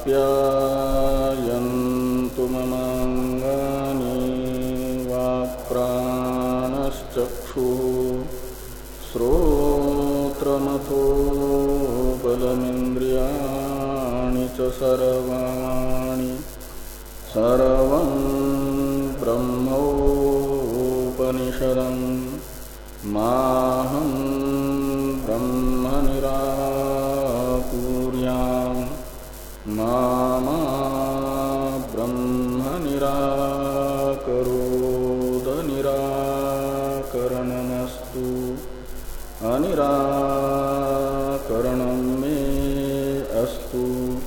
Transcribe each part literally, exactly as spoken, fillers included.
आप्यायन्तु ममाङ्गानि वाक्प्राणश्चक्षुः श्रोत्रमथो बलमिन्द्रियाणि च सर्वाणि सर्वं ब्रह्मोपनिषदं माहं ब्रह्म निराकुर्यां मा मा ब्रह्म निराकरोद निराकरणमस्तु अनिराकरणं मे अस्तु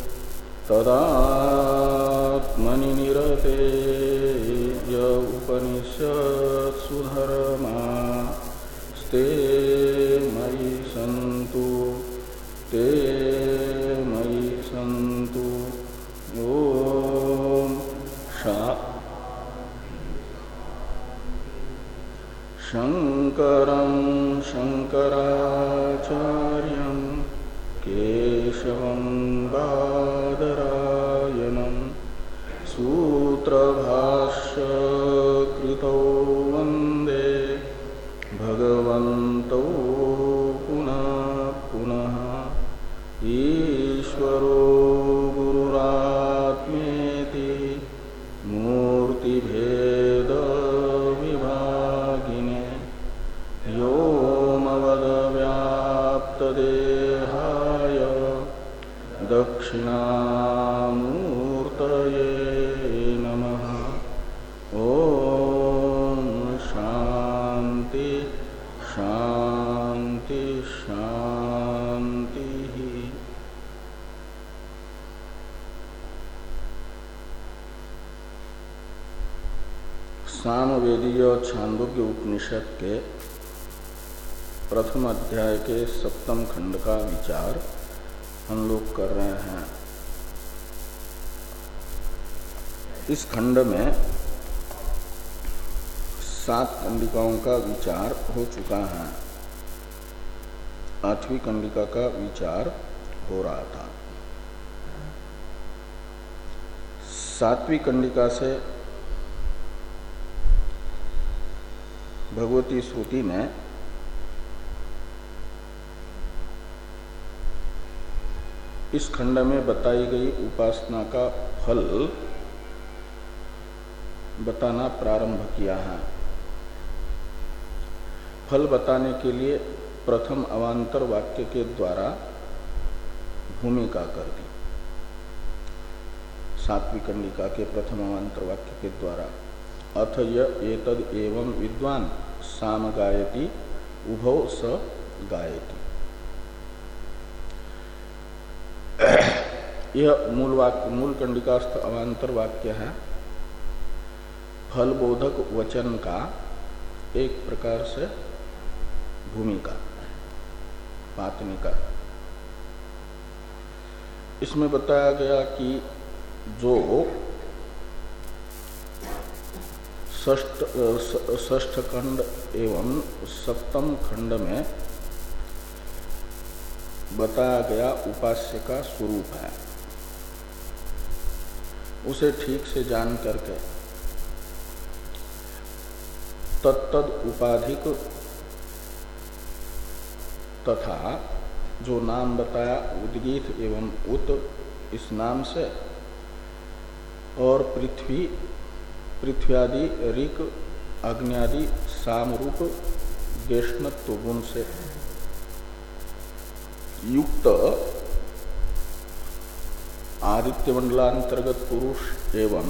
तदात्मनि निरते य उपनिषत्सु धर्मास्ते मयि सन्तु ते मयि सन्तु। ओम शा शंकरं शंकराचार्यं केशवं बादरायणं सूत्रभाष्यकृतौ वन्दे भगवन्तौ पुनः पुनः। ईश्वरो गुरुरात्मेति मूर्तिभेद विभागिने व्योमवद्व्याप्तदेहाय दक्षिणामूर्तये नमः। ओम शांति शांति शांति। सामवेदीय छांदोग्य उपनिषद के प्रथम अध्याय के सप्तम खंड का विचार हम लोग कर रहे हैं। इस खंड में सात कंडिकाओं का विचार हो चुका है। आठवीं कंडिका का विचार हो रहा था। सातवीं कंडिका से भगवती श्रुति ने इस खंड में बताई गई उपासना का फल बताना प्रारंभ किया है। फल बताने के लिए प्रथम अवान्तर वाक्य के द्वारा भूमिका कर दी। सातवीं कंडिका के प्रथम अवान्तर वाक्य के द्वारा अथ य एतद एवं विद्वान साम गायति उभौ स गायति। यह मूल वाक्य मूल कंडिकास्थ अवान्तर वाक्य है। फलबोधक वचन का एक प्रकार से भूमिका पातनिका। इसमें बताया गया कि जो षष्ठ खंड एवं सप्तम खंड में बताया गया उपास्य का स्वरूप है, उसे ठीक से जान करके तत्तद उपाधिक तथा जो नाम बताया उद्गीत एवं उत इस नाम से और पृथ्वी पृथ्व्यादि ऋक अग्न्यादि सामरूप वैष्णत्व गुण से युक्त आदित्य मंडलांतर्गत पुरुष एवं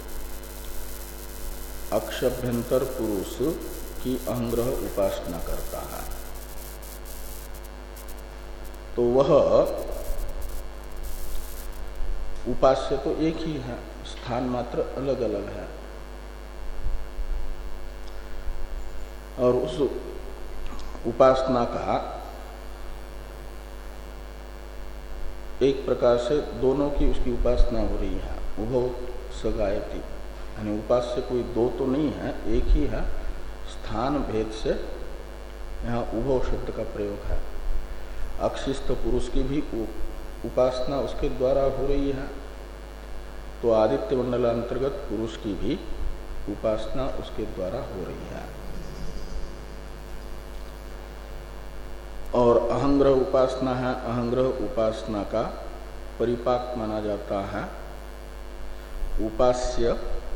अक्षभ्यंतर पुरुष की अहंग्रह उपासना करता है, तो वह उपास्य तो एक ही है, स्थान मात्र अलग अलग है। और उस उपासना का एक प्रकार से दोनों की उसकी उपासना हो रही है। उभौ स गायति, यानी उपास्य कोई दो तो नहीं है, एक ही है। स्थान भेद से यहाँ उभौ शब्द का प्रयोग है। अक्षिस्थ पुरुष की भी उपासना उसके द्वारा हो रही है तो आदित्य मंडलांतर्गत पुरुष की भी उपासना उसके द्वारा हो रही है। और अहंग्रह उपासना है, अहंग्रह उपासना का परिपाक माना जाता है उपास्य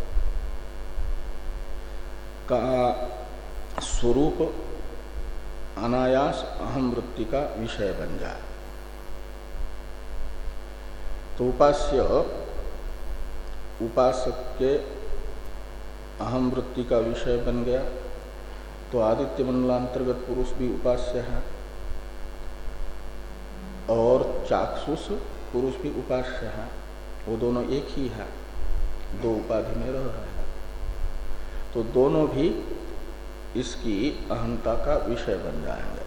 का स्वरूप अनायास अहम वृत्ति का विषय बन जाए। तो उपास्य उपासक के अहम वृत्ति का विषय बन गया, तो आदित्य मंडलांतर्गत पुरुष भी उपास्य है और चाक्षुष पुरुष भी उपास्य है। वो दोनों एक ही है, दो उपाधि में रह रहे हैं, तो दोनों भी इसकी अहंता का विषय बन जाएंगे।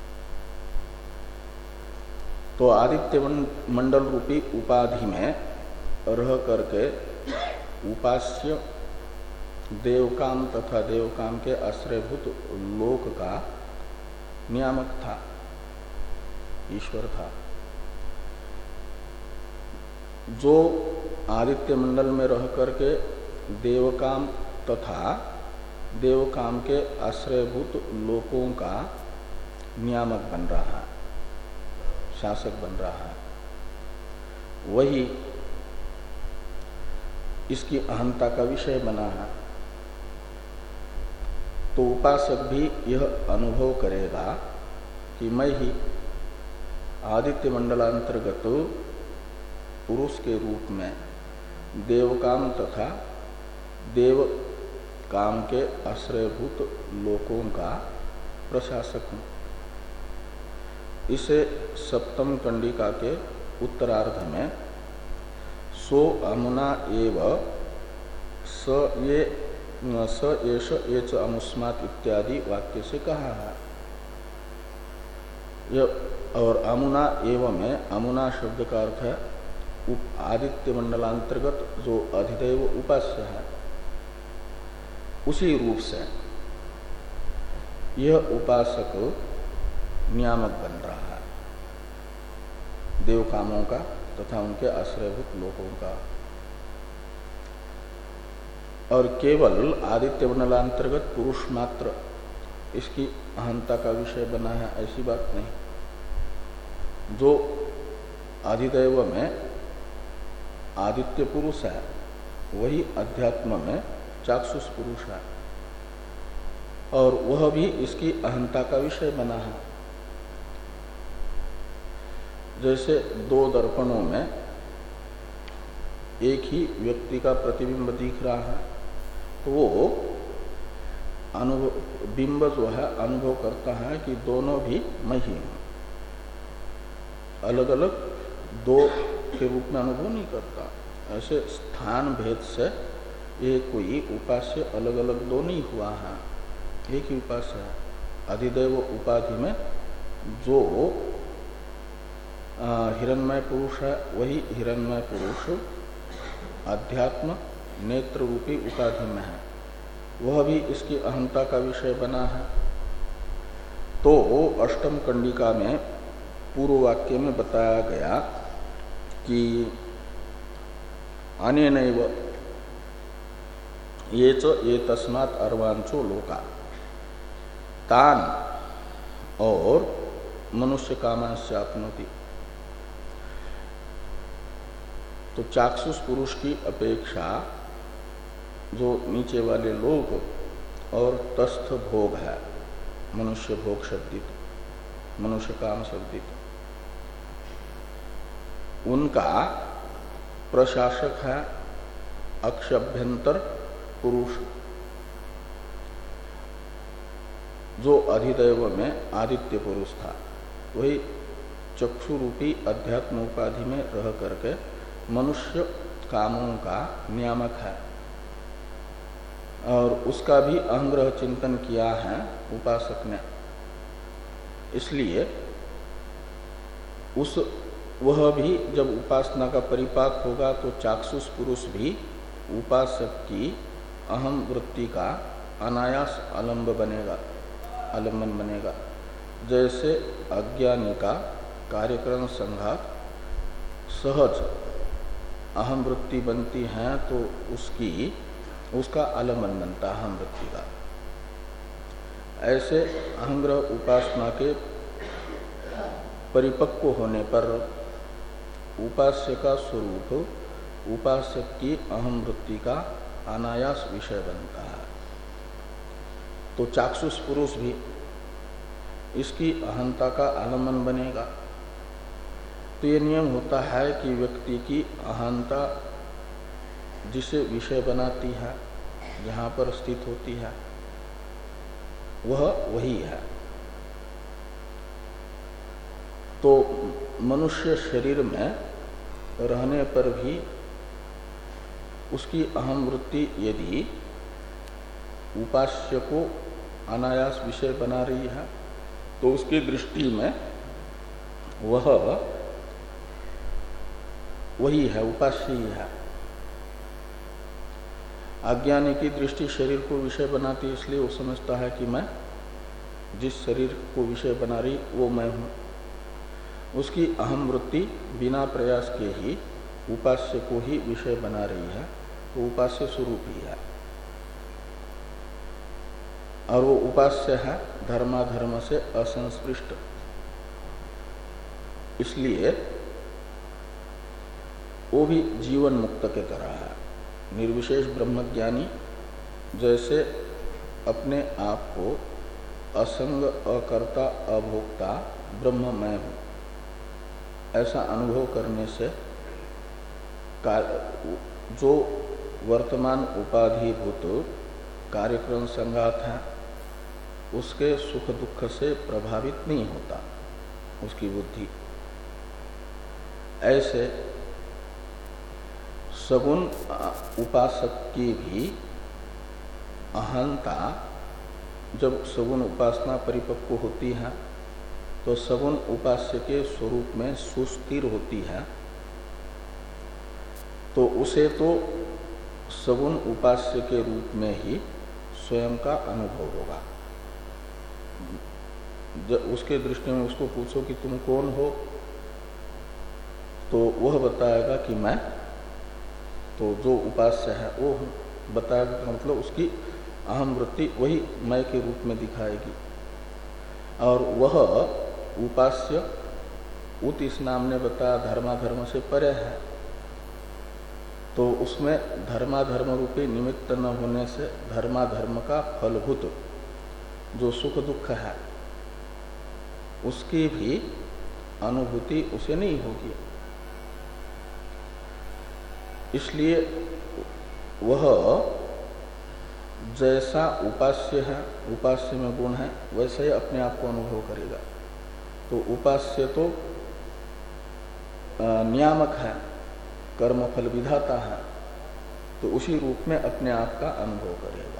तो आदित्य मंडल रूपी उपाधि में रह करके उपास्य देवकाम तथा देवकाम के आश्रयभूत लोक का नियामक था, ईश्वर था। जो आदित्य मंडल में रह करके देवकाम तथा देवकाम के आश्रयभूत लोकों का नियामक बन रहा है, शासक बन रहा है, वही इसकी अहंता का विषय बना है। तो उपासक भी यह अनुभव करेगा कि मैं ही आदित्य मंडलांतर्गत पुरुष के रूप में देवकाम तथा देव काम के आश्रयभूत लोकों का प्रशासक हूँ। इसे सप्तम कंडिका के उत्तरार्ध में सो अमुना एव स ये स एष एच अमुस्मात् इत्यादि वाक्य से कहा है। यह और अमुना एव में अमुना शब्द का अर्थ है उप आदित्य मंडलांतर्गत जो अधिदैव उपास्य है, उसी रूप से यह उपासक नियामक बन रहा है देवकामों का तथा उनके आश्रयभूत लोकों का। और केवल आदित्य मंडलांतर्गत पुरुष मात्र इसकी अहंता का विषय बना है, ऐसी बात नहीं। जो अधिदैव में आदित्य पुरुष है वही अध्यात्म में चाक्षुष पुरुष है, और वह भी इसकी अहंता का विषय बना है। जैसे दो दर्पणों में एक ही व्यक्ति का प्रतिबिंब दिख रहा है, तो वो अनुभव बिंब जो है अनुभव करता है कि दोनों भी मैं ही हूं, अलग अलग दो के रूप में अनुभव नहीं करता। ऐसे स्थान भेद से ये कोई उपास्य अलग अलग दो नहीं हुआ है, एक ही उपास्य है। अधिदैव उपाधि में जो हिरण्मय पुरुष है वही हिरण्मय पुरुष अध्यात्म नेत्र रूपी उपाधि में है, वह भी इसकी अहंता का विषय बना है। तो अष्टम कंडिका में पूर्व वाक्य में बताया गया कि अनेनैव ये च ये तस्मात् अर्वांचो लोका तान और मनुष्य कामांस्य आपनोति। तो चाक्षुष पुरुष की अपेक्षा जो नीचे वाले लोग और तस्थ भोग है, मनुष्य भोग शब्दित, मनुष्य काम शब्दित, उनका प्रशासक है अक्षभ्यंतर पुरुष, जो अधिदैव में आदित्य पुरुष था, वही चक्षु रूपी अध्यात्म उपाधि में रह करके मनुष्य कामों का नियामक है, और उसका भी अहंग्रह चिंतन किया है उपासक ने। इसलिए उस वह भी जब उपासना का परिपाक होगा तो चाक्षुष पुरुष भी उपासक की अहम वृत्ति का अनायास आलम्ब बनेगा, आलम्बन बनेगा। जैसे अज्ञानी का कार्यक्रम संघात सहज अहम वृत्ति बनती है तो उसकी उसका आलम्बन बनता है अहम वृत्ति का। ऐसे अहंग्रह उपासना के परिपक्व होने पर उपास्य का स्वरूप उपासक की अहम वृत्ति का अनायास विषय बनता है। तो चाक्षुष पुरुष भी इसकी अहंता का आलम्बन बनेगा। तो ये नियम होता है कि व्यक्ति की अहंता जिसे विषय बनाती है, जहाँ पर स्थित होती है, वह वही है। तो मनुष्य शरीर में रहने पर भी उसकी अहम वृत्ति यदि उपास्य को अनायास विषय बना रही है तो उसकी दृष्टि में वह वही है, उपास्य ही है। अज्ञानी की दृष्टि शरीर को विषय बनाती है, इसलिए वो समझता है कि मैं जिस शरीर को विषय बना रही वो मैं हूँ। उसकी अहम वृत्ति बिना प्रयास के ही उपास्य को ही विषय बना रही है, वो उपास्य स्वरूप ही है। और वो उपास्य है धर्माधर्म से असंस्पृष्ट। इसलिए वो भी जीवन मुक्त के तरह है। निर्विशेष ब्रह्मज्ञानी जैसे अपने आप को असंग, अकर्ता, अभोक्ता ब्रह्म मैं हूँ ऐसा अनुभव करने से जो वर्तमान उपाधिभूत कार्यक्रम संघात है उसके सुख दुख से प्रभावित नहीं होता उसकी बुद्धि। ऐसे सगुण उपासक की भी अहंता जब सगुण उपासना परिपक्व होती है तो सगुण उपास्य के स्वरूप में सुस्थिर होती है, तो उसे तो सगुण उपास्य के रूप में ही स्वयं का अनुभव होगा। जब उसके दृष्टि में उसको पूछो कि तुम कौन हो, तो वह बताएगा कि मैं, तो जो उपास्य है वो बताएगा, मतलब उसकी अहम वृत्ति वही मैं के रूप में दिखाएगी। और वह उपास्य उत इस नाम ने बताया धर्माधर्म से परे है, तो उसमें धर्माधर्म रूपी निमित्त न होने से धर्माधर्म का फलभूत जो सुख दुख है उसकी भी अनुभूति उसे नहीं होगी। इसलिए वह जैसा उपास्य है, उपास्य में गुण है, वैसे ही अपने आप को अनुभव करेगा। तो उपास्य तो नियामक है, कर्मफल विधाता है, तो उसी रूप में अपने आप का अनुभव करेगा।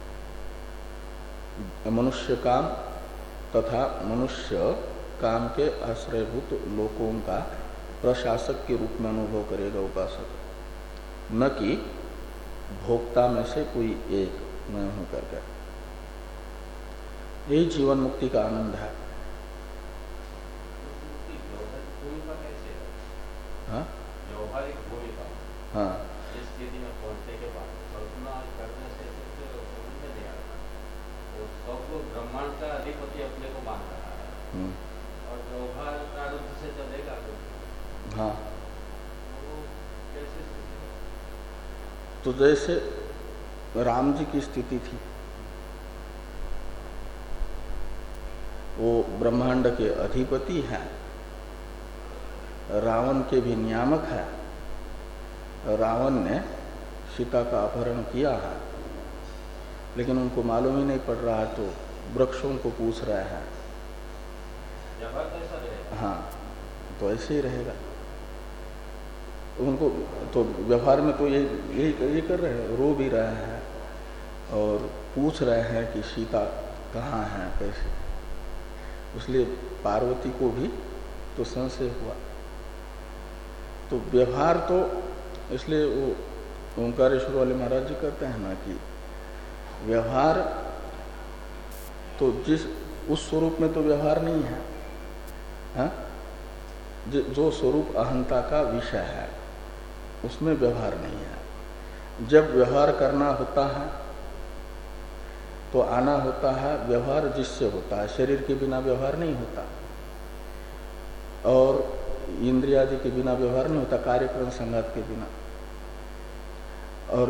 मनुष्य काम तथा मनुष्य काम के आश्रयभूत लोकों का प्रशासक के रूप में अनुभव करेगा उपासक, न कि भोक्ता में से कोई एक मैं हूं करके। यही जीवन मुक्ति का आनंद है। हाँ व्यवहारिक भूमिका, हाँ, इस स्थिति में पहुंचने के बाद कल्पना करने से कुछ समझ में नहीं आता। तो सब लोग ब्रह्मांड का अधिपति अपने को मान रहा है और व्यवहार प्रारब्ध से चलेगा तो हाँ, वो कैसे? तो जैसे राम जी की स्थिति थी, वो ब्रह्मांड के अधिपति हैं, रावण के भी नियामक है। रावण ने सीता का अपहरण किया है, लेकिन उनको मालूम ही नहीं पड़ रहा है, तो वृक्षों को पूछ रहे हैं। हाँ, तो ऐसे ही रहेगा। उनको तो व्यवहार में तो यही यही ये कर रहे हैं, रो भी रहे हैं और पूछ रहे हैं कि सीता कहाँ है, कैसे। इसलिए पार्वती को भी तो संशय हुआ। तो व्यवहार तो इसलिए वो ओंकारेश्वर वाले महाराज जी कहते हैं ना कि व्यवहार तो जिस उस स्वरूप में तो व्यवहार नहीं है, हा? जो स्वरूप अहंता का विषय है उसमें व्यवहार नहीं है। जब व्यवहार करना होता है तो आना होता है, व्यवहार जिससे होता है, शरीर के बिना व्यवहार नहीं होता और इंद्रियादि के बिना व्यवहार नहीं होता, कार्यक्रम संघात के बिना। और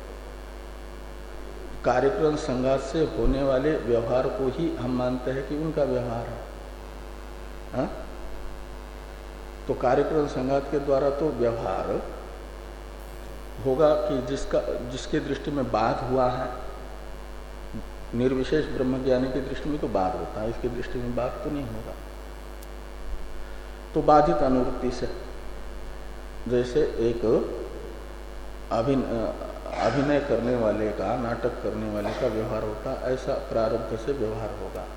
कार्यक्रम संघात से होने वाले व्यवहार को ही हम मानते हैं कि उनका व्यवहार है, हा? तो कार्यक्रम संघात के द्वारा तो व्यवहार होगा कि जिसका जिसके दृष्टि में बाध हुआ है, निर्विशेष ब्रह्मज्ञानी की दृष्टि में तो बाध होता है, इसकी दृष्टि में बाध तो नहीं होगा। तो बाधित अनुवृत्ति से, जैसे एक अभिनय करने वाले का, नाटक करने वाले का व्यवहार होता, ऐसा प्रारब्ध से व्यवहार होगा।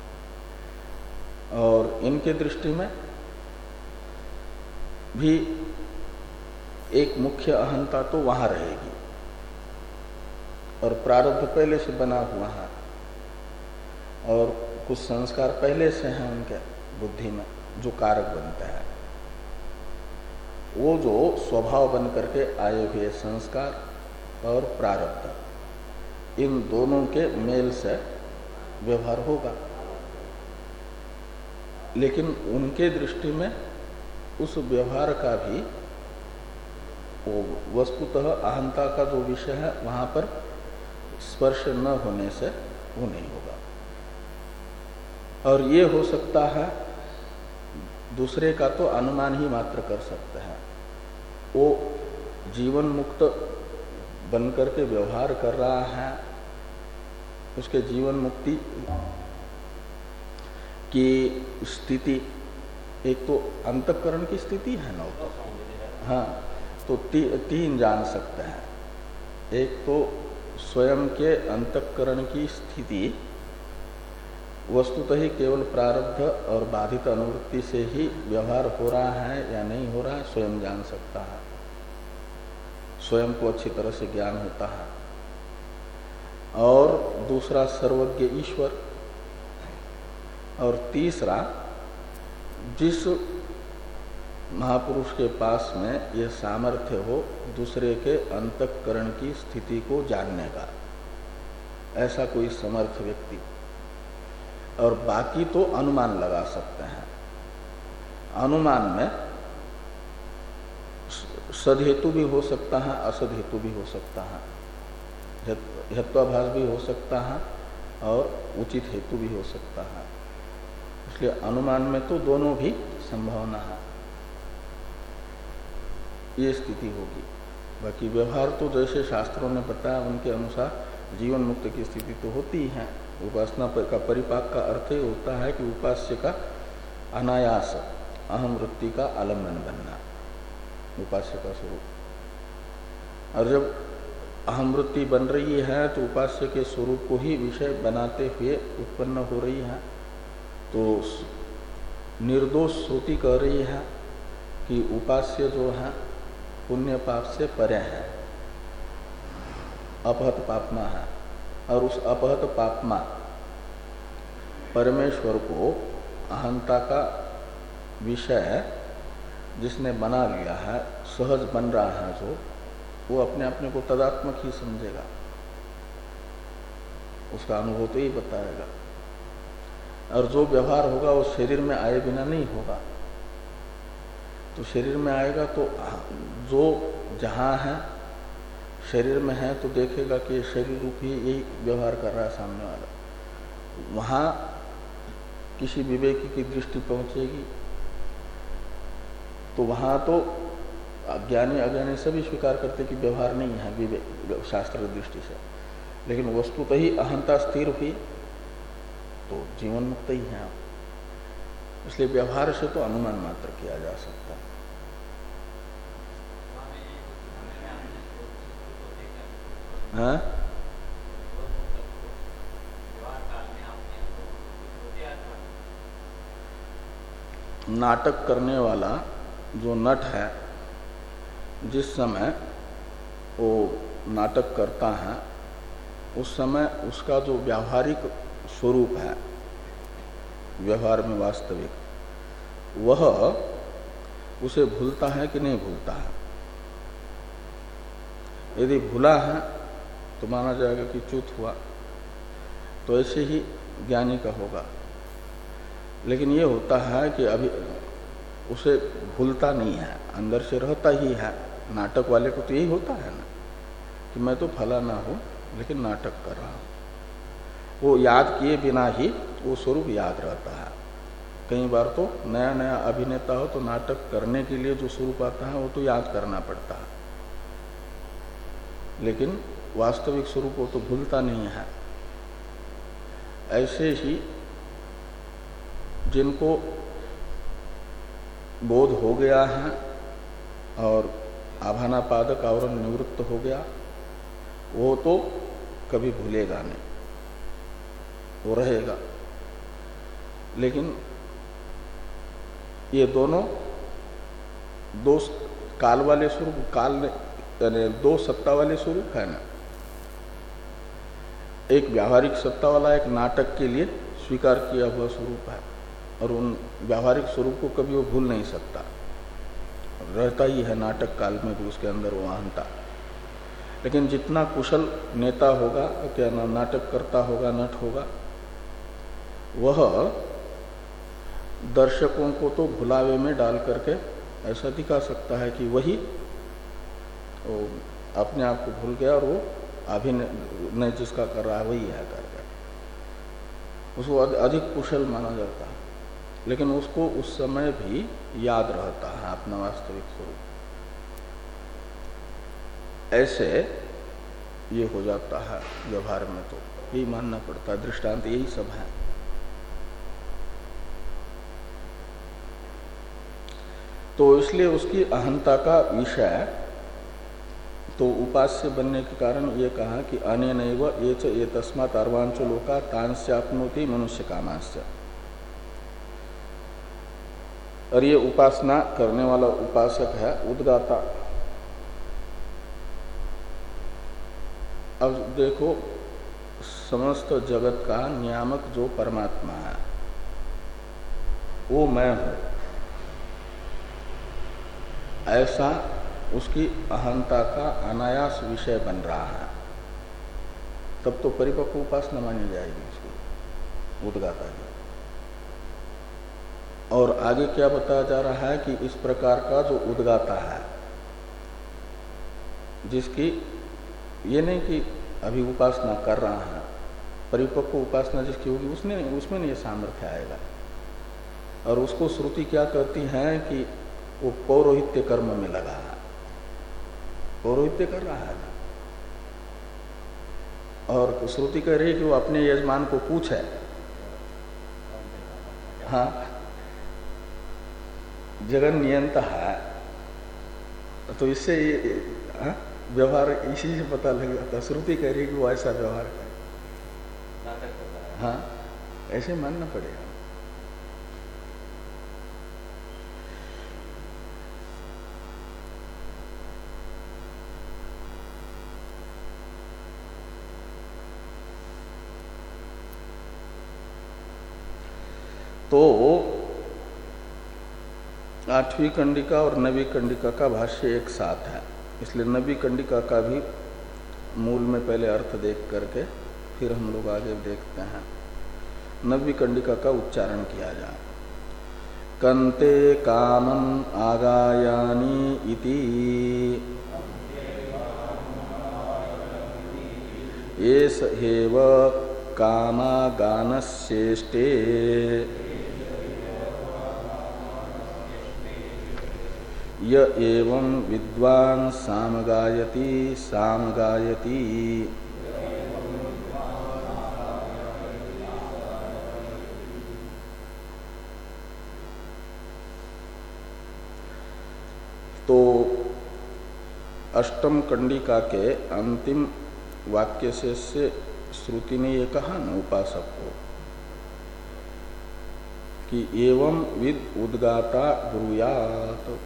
और इनके दृष्टि में भी एक मुख्य अहंता तो वहां रहेगी और प्रारब्ध पहले से बना हुआ है और कुछ संस्कार पहले से हैं उनके बुद्धि में जो कारक बनते हैं। वो जो स्वभाव बन करके आए हुए संस्कार और प्रारब्ध, इन दोनों के मेल से व्यवहार होगा। लेकिन उनके दृष्टि में उस व्यवहार का भी वस्तुतः अहंता का जो विषय है वहां पर स्पर्श न होने से वो नहीं होगा। और ये हो सकता है, दूसरे का तो अनुमान ही मात्र कर सकते हैं। वो जीवन मुक्त बनकर के व्यवहार कर रहा है, उसके जीवन मुक्ति की स्थिति एक तो अंतःकरण की स्थिति है ना, तो हाँ, तो ती, तीन जान सकते हैं। एक तो स्वयं के अंतःकरण की स्थिति वस्तुतः ही केवल प्रारब्ध और बाधित अनुवृत्ति से ही व्यवहार हो रहा है या नहीं हो रहा है, स्वयं जान सकता है, स्वयं को अच्छी तरह से ज्ञान होता है। और दूसरा सर्वज्ञ ईश्वर, और तीसरा जिस महापुरुष के पास में ये सामर्थ्य हो दूसरे के अंतःकरण की स्थिति को जानने का, ऐसा कोई समर्थ व्यक्ति। और बाकी तो अनुमान लगा सकते हैं। अनुमान में सदहेतु भी हो सकता है, असद हेतु भी हो सकता है, हेत्वाभास भी हो सकता है और उचित हेतु भी हो सकता है। इसलिए अनुमान में तो दोनों भी संभावना है, ये स्थिति होगी। बाकी व्यवहार तो जैसे शास्त्रों ने बताया उनके अनुसार जीवन मुक्त की स्थिति तो होती ही है। उपासना का परिपाक का अर्थ ही होता है कि उपास्य का अनायास अहम वृत्ति का आलम्बन बनना, उपास्य का स्वरूप। और जब अहम वृत्ति बन रही है तो उपास्य के स्वरूप को ही विषय बनाते हुए उत्पन्न हो रही है। तो निर्दोष श्रुति कह रही है कि उपास्य जो है पुण्य पाप से परे है, अपहत पापमा है। और उस अपहत पापमा परमेश्वर को अहंता का विषय जिसने बना लिया है, सहज बन रहा है जो, वो अपने अपने को तदात्मक ही समझेगा, उसका अनुभव तो ही बताएगा। और जो व्यवहार होगा वो शरीर में आए बिना नहीं होगा। तो शरीर में आएगा तो जो जहाँ है शरीर में है तो देखेगा कि शरीर रूप ही यही व्यवहार कर रहा है सामने वाला। वहाँ किसी विवेकी की दृष्टि पहुँचेगी तो वहाँ तो अज्ञानी अज्ञानी सभी स्वीकार करते कि व्यवहार नहीं है विवेक शास्त्र दृष्टि से। लेकिन वस्तुतः ही अहंता स्थिर हुई तो जीवन मुक्त ही है। इसलिए व्यवहार से तो अनुमान मात्र किया जा सकता है। हाँ? नाटक करने वाला जो नट है, जिस समय वो नाटक करता है उस समय उसका जो व्यावहारिक स्वरूप है, व्यवहार में वास्तविक, वह उसे भूलता है कि नहीं भूलता है, यदि भूला है तो माना जाएगा कि च्युत हुआ, तो ऐसे ही ज्ञानी का होगा। लेकिन ये होता है कि अभी उसे भूलता नहीं है, अंदर से रहता ही है। नाटक वाले को तो यही होता है ना कि मैं तो फला ना हूँ लेकिन नाटक कर रहा हूँ। वो याद किए बिना ही वो स्वरूप याद रहता है। कई बार तो नया नया अभिनेता हो तो नाटक करने के लिए जो स्वरूप आता है वो तो याद करना पड़ता है, लेकिन वास्तविक स्वरूप वो तो भूलता नहीं है। ऐसे ही जिनको बोध हो गया है और आभानापादक आवरण निवृत्त हो गया, वो तो कभी भूलेगा नहीं, वो रहेगा। लेकिन ये दोनों दो काल वाले स्वरूप, काल यानी दो सत्ता वाले स्वरूप है ना। एक व्यावहारिक सत्ता वाला एक नाटक के लिए स्वीकार किया हुआ स्वरूप है, और उन व्यावहारिक स्वरूप को कभी वो भूल नहीं सकता, रहता ही है नाटक काल में भी उसके अंदर वो अहंता। लेकिन जितना कुशल नेता होगा, क्या नाम नाटक करता होगा, नट होगा, वह दर्शकों को तो भुलावे में डाल करके ऐसा दिखा सकता है कि वही वो अपने आप को भूल गया और वो अभिनय जिसका कर रहा है वही है करके, उसको अधिक कुशल माना जाता है। लेकिन उसको उस समय भी याद रहता है अपना वास्तविक स्वरूप। ऐसे ये हो जाता है व्यवहार में, तो यही मानना पड़ता है। दृष्टांत यही सब है। तो इसलिए उसकी अहंता का विषय तो उपास्य बनने के कारण ये कहा कि अनेनैव ये च ये तस्मात् अर्वांचो लोका तांस्याप्नोति मनुष्य कामास्य। और ये उपासना करने वाला उपासक है उद्गाता। अब देखो, समस्त जगत का नियामक जो परमात्मा है वो मैं हूं, ऐसा उसकी अहंता का अनायास विषय बन रहा है, तब तो परिपक्व उपासना मानी जाएगी उसकी, उद्गाता की। और आगे क्या बताया जा रहा है कि इस प्रकार का जो उद्गाता है, जिसकी ये नहीं कि अभी उपासना कर रहा है, परिपक्व उपासना जिसकी होगी उसने उसमें नहीं ये सामर्थ्य आएगा। और उसको श्रुति क्या कहती है कि वो पौरोहित्य कर्म में लगा है, पौरोहित्य कर रहा है ना। और श्रुति कह रही है कि वो अपने यजमान को पूछे, हाँ जगन नियंता है, तो इससे हाँ, व्यवहार इसी से पता लग जाता। श्रुति कह रही है कि वो ऐसा व्यवहार करे, हाँ ऐसे मानना पड़ेगा। तो आठवीं कंडिका और नवी कंडिका का भाष्य एक साथ है, इसलिए नवी कंडिका का भी मूल में पहले अर्थ देख करके फिर हम लोग आगे देखते हैं। नवी कंडिका का उच्चारण किया जाए। कंते कामम आगायानी इति एष हेव कामागानश्चेष्टे य एवं विद्वान सामगायति सामगायति। तो अष्टम कंडिका के अंतिम वाक्य से, से श्रुति ने ये कहा न उपासक को कि एवं विद उद्गाता ब्रूयात।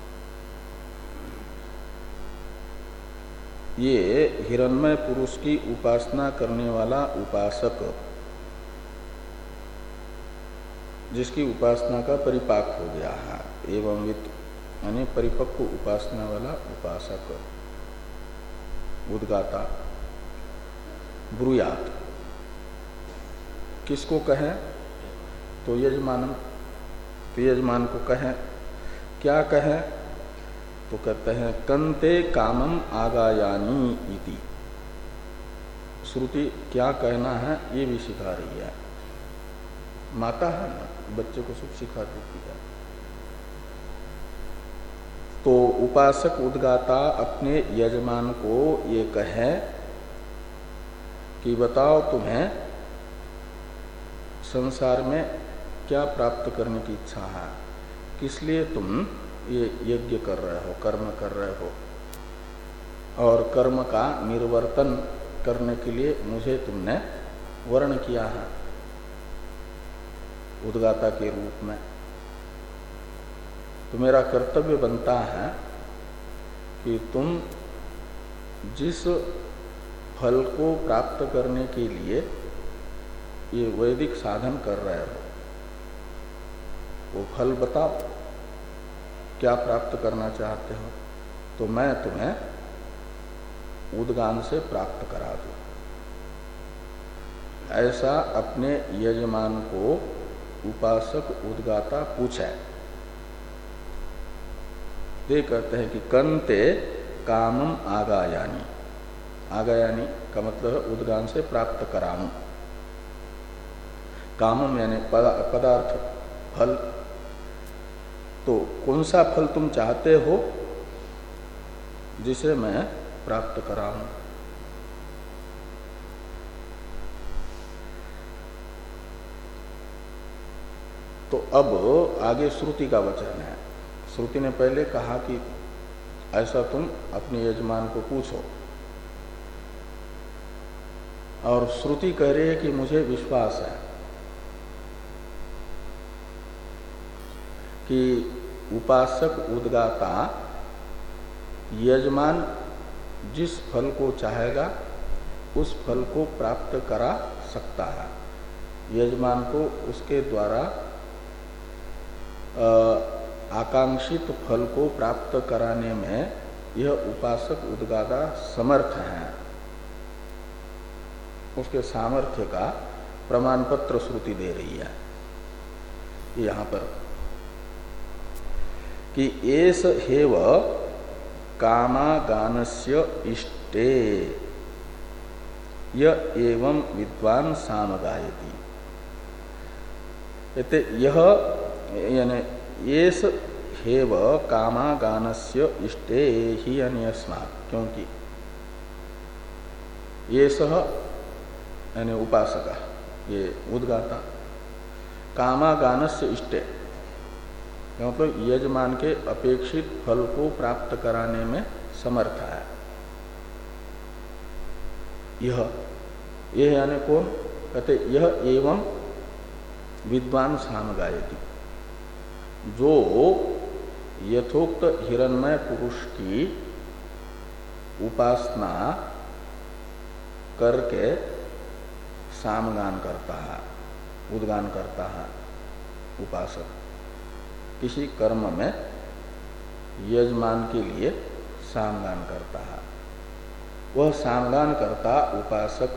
ये हिरण्मय पुरुष की उपासना करने वाला उपासक, जिसकी उपासना का परिपाक हो गया है, एवं विद यानी परिपक्व उपासना वाला उपासक उद्गाता ब्रूयात, किसको कहें? तो यजमान, तो यजमान को कहें। क्या कहें? तो कहते हैं कंते कामम आगायानी इति। श्रुति क्या कहना है ये भी सिखा रही है। माता है ना, बच्चे को सब सिखा देती है। तो उपासक उद्गाता अपने यजमान को ये कहे कि बताओ तुम्हें संसार में क्या प्राप्त करने की इच्छा है, किस लिए तुम ये यज्ञ कर रहे हो, कर्म कर रहे हो, और कर्म का निर्वर्तन करने के लिए मुझे तुमने वर्ण किया है उद्गाता के रूप में। तो मेरा कर्तव्य बनता है कि तुम जिस फल को प्राप्त करने के लिए ये वैदिक साधन कर रहे हो वो फल बताओ, क्या प्राप्त करना चाहते हो, तो मैं तुम्हें उद्गान से प्राप्त करा दूं। ऐसा अपने यजमान को उपासक उद्गाता पूछे। ते कहते हैं कि कंते कामम आगायानी, आगायानी का मतलब है उद्गान से प्राप्त कराऊं। कामम यानी पदार्थ, फल। तो कौन सा फल तुम चाहते हो जिसे मैं प्राप्त कराऊं? तो अब आगे श्रुति का वचन है। श्रुति ने पहले कहा कि ऐसा तुम अपने यजमान को पूछो, और श्रुति कह रही है कि मुझे विश्वास है कि उपासक उद्गाता यजमान जिस फल को चाहेगा उस फल को प्राप्त करा सकता है। यजमान को उसके द्वारा आकांक्षित फल को प्राप्त कराने में यह उपासक उद्गाता समर्थ है। उसके सामर्थ्य का प्रमाण पत्र श्रुति दे रही है यहाँ पर कि एस हेव कामागानस्य इष्टे य एवं विद्वान सामगायति। कहते यह यानी एस हेव कामागानस्य इष्टे ही यानी अस्मात्, क्योंकि ये सह यानी उपासक, ये उद्गाता कामागानस्य इष्टे मतलब यजमान के अपेक्षित फल को प्राप्त कराने में समर्थ है। यह यह यानी कौन? कहते यह एवं विद्वान सामगायति, जो यथोक्त हिरण्मय पुरुष की उपासना करके सामगान करता है, उद्गान करता है। उपासक किसी कर्म में यजमान के लिए सामगान करता है, वह सामगान करता उपासक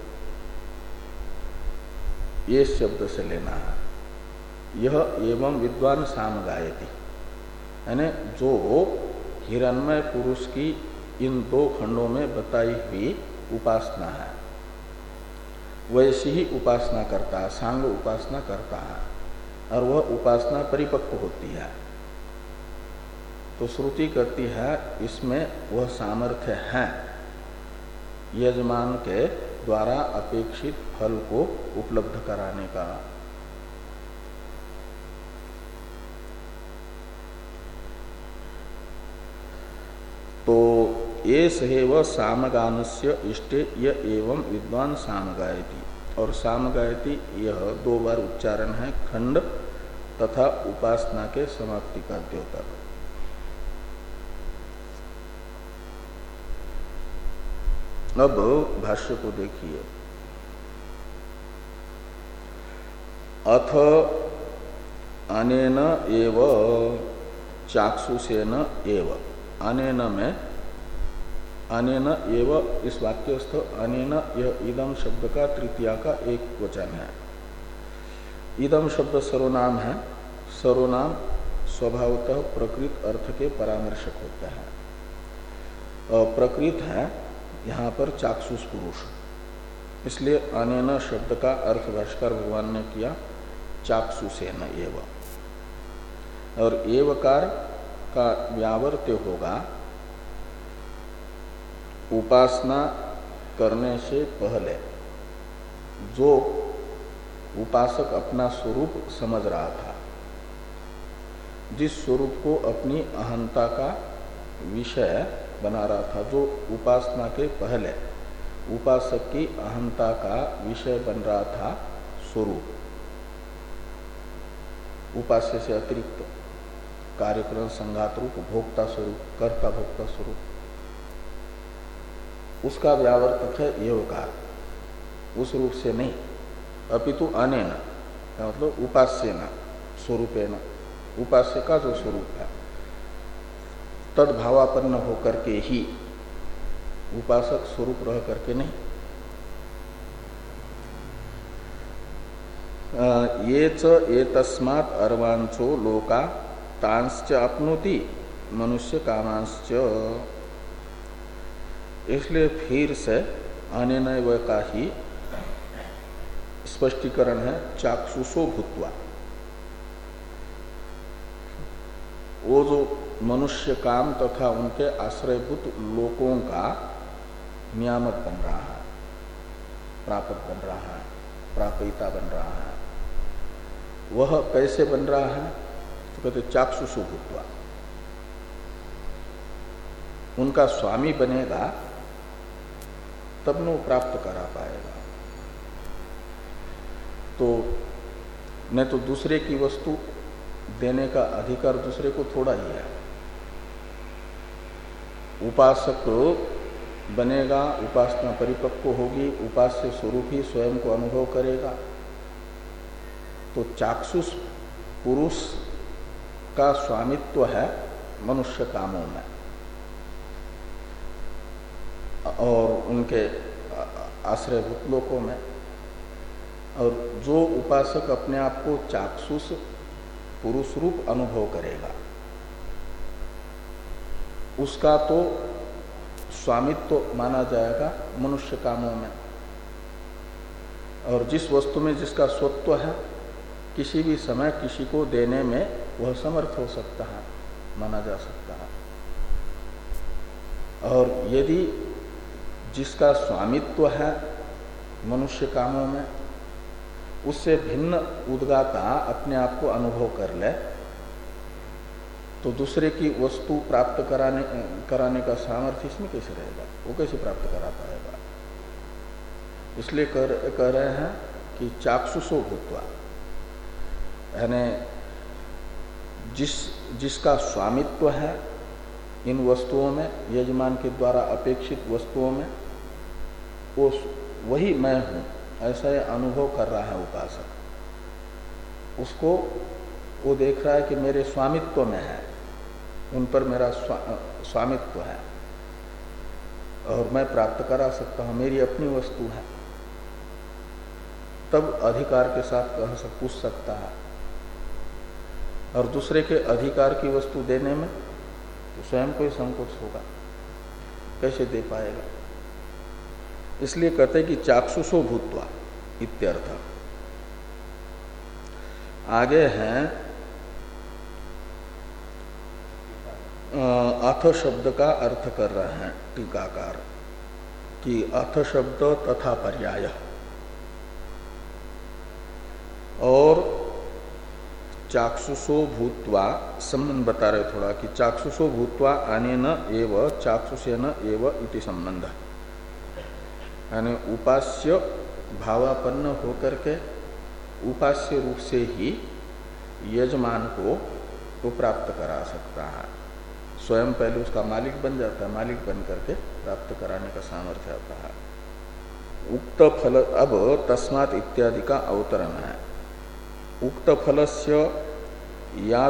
ये शब्द से लेना है। यह एवं विद्वान सामगायति यानी जो हिरण्मय पुरुष की इन दो खंडों में बताई हुई उपासना है वैसी ही उपासना करता है, सांग उपासना करता है, और वह उपासना परिपक्व होती है। तो श्रुति कहती है इसमें वह सामर्थ्य है यजमान के द्वारा अपेक्षित फल को उपलब्ध कराने का। तो एस हेव सामगानस्य इष्टे य एवं विद्वान सामगायति, और सामगायति यह दो बार उच्चारण है खंड तथा उपासना के समाप्ति का द्योतक। अब भाष्य को देखिए। अथ अनेन एव चाक्षुषेन एव, अनेन में अनेन एव इस वाक्यस्थ अनेन यह इदम शब्द का तृतीया का एक वचन है। इदम शब्द सर्वनाम है। सर्वनाम स्वभावतः प्रकृत अर्थ के परामर्शक होता है। प्रकृत है यहाँ पर चाक्षुष पुरुष, इसलिए अनेन शब्द का अर्थ भाष्कर भगवान ने किया चाक्षुषेन एव। और एवकार का व्यावर्त्य होगा उपासना करने से पहले जो उपासक अपना स्वरूप समझ रहा था, जिस स्वरूप को अपनी अहंता का विषय बना रहा था, जो उपासना के पहले उपासक की अहंता का विषय बन रहा था स्वरूप, उपास्य से अतिरिक्त कार्यक्रम संघात रूप भोक्ता स्वरूप, कर्ता भोक्ता स्वरूप, उसका व्यावर्तक है एवकार, उस रूप से नहीं, अपितु अनेन मतलब उपास्येन स्वरूपेण, उपास्य का जो स्वरूप है तद्भावापन्न होकर के ही, उपासक स्वरूप रह करके नहीं। ये च एतस्मात् अर्वांचो लोका तांश्च अपनोति मनुष्य कामांश्च। इसलिए फिर से अनेनैव का ही स्पष्टीकरण है चाक्षुषो भूत्वा। वो जो मनुष्य काम तथा उनके आश्रयभूत लोकों का नियामक बन रहा है, प्रापक बन रहा है, प्रापयिता बन रहा है, वह कैसे बन रहा है तो कहते चाक्षुषो भूत्वा। उनका स्वामी बनेगा तब न प्राप्त करा पाएगा। तो नहीं तो दूसरे की वस्तु देने का अधिकार दूसरे को थोड़ा ही है। उपासक बनेगा, उपासना परिपक्व होगी, उपास्य स्वरूप ही स्वयं को अनुभव करेगा। तो चाक्षुष पुरुष का स्वामित्व है मनुष्य कामों में और उनके आश्रयभूत लोकों में। और जो उपासक अपने आप को चाक्षुष पुरुष रूप अनुभव करेगा, उसका तो स्वामित्व माना जाएगा मनुष्य कामों में। और जिस वस्तु में जिसका स्वत्व है, किसी भी समय किसी को देने में वह समर्थ हो सकता है, माना जा सकता है। और यदि जिसका स्वामित्व है मनुष्य कामों में, उससे भिन्न उद्गाता अपने आप को अनुभव कर ले, तो दूसरे की वस्तु प्राप्त कराने कराने का सामर्थ्य इसमें कैसे रहेगा? वो कैसे प्राप्त करा पाएगा? इसलिए कह, कह रहे हैं कि चाक्षुषो भूत्वा, यानी जिस जिसका स्वामित्व है इन वस्तुओं में, यजमान के द्वारा अपेक्षित वस्तुओं में, वो वही मैं हूँ ऐसा अनुभव कर रहा है उपासक। उसको वो देख रहा है कि मेरे स्वामित्व में है, उन पर मेरा स्वा, स्वामित्व है और मैं प्राप्त करा सकता हूँ, मेरी अपनी वस्तु है। तब अधिकार के साथ कह सक पूछ सकता है। और दूसरे के अधिकार की वस्तु देने में तो स्वयं को ही संकोच होगा, कैसे दे पाएगा? इसलिए कहते हैं कि चाक्षुषो भूत्वा इत्यर्थ। आगे हैं अथ शब्द का अर्थ कर रहे हैं टीकाकार कि अथ शब्द तथा पर्याय, और चाक्षुषो भूत्वा संबंध बता रहे थोड़ा कि चाक्षुषो भूत्वा अनेन एव चाक्षुषेन एव इति संबंध, यानी उपास्य भावापन्न होकर के उपास्य रूप से ही यजमान को वो प्राप्त करा सकता है। स्वयं पहले उसका मालिक बन जाता है, मालिक बन करके प्राप्त कराने का सामर्थ्य आता है। उक्त फल, अब तस्मात् इत्यादि का अवतरण है। उक्त फलस्य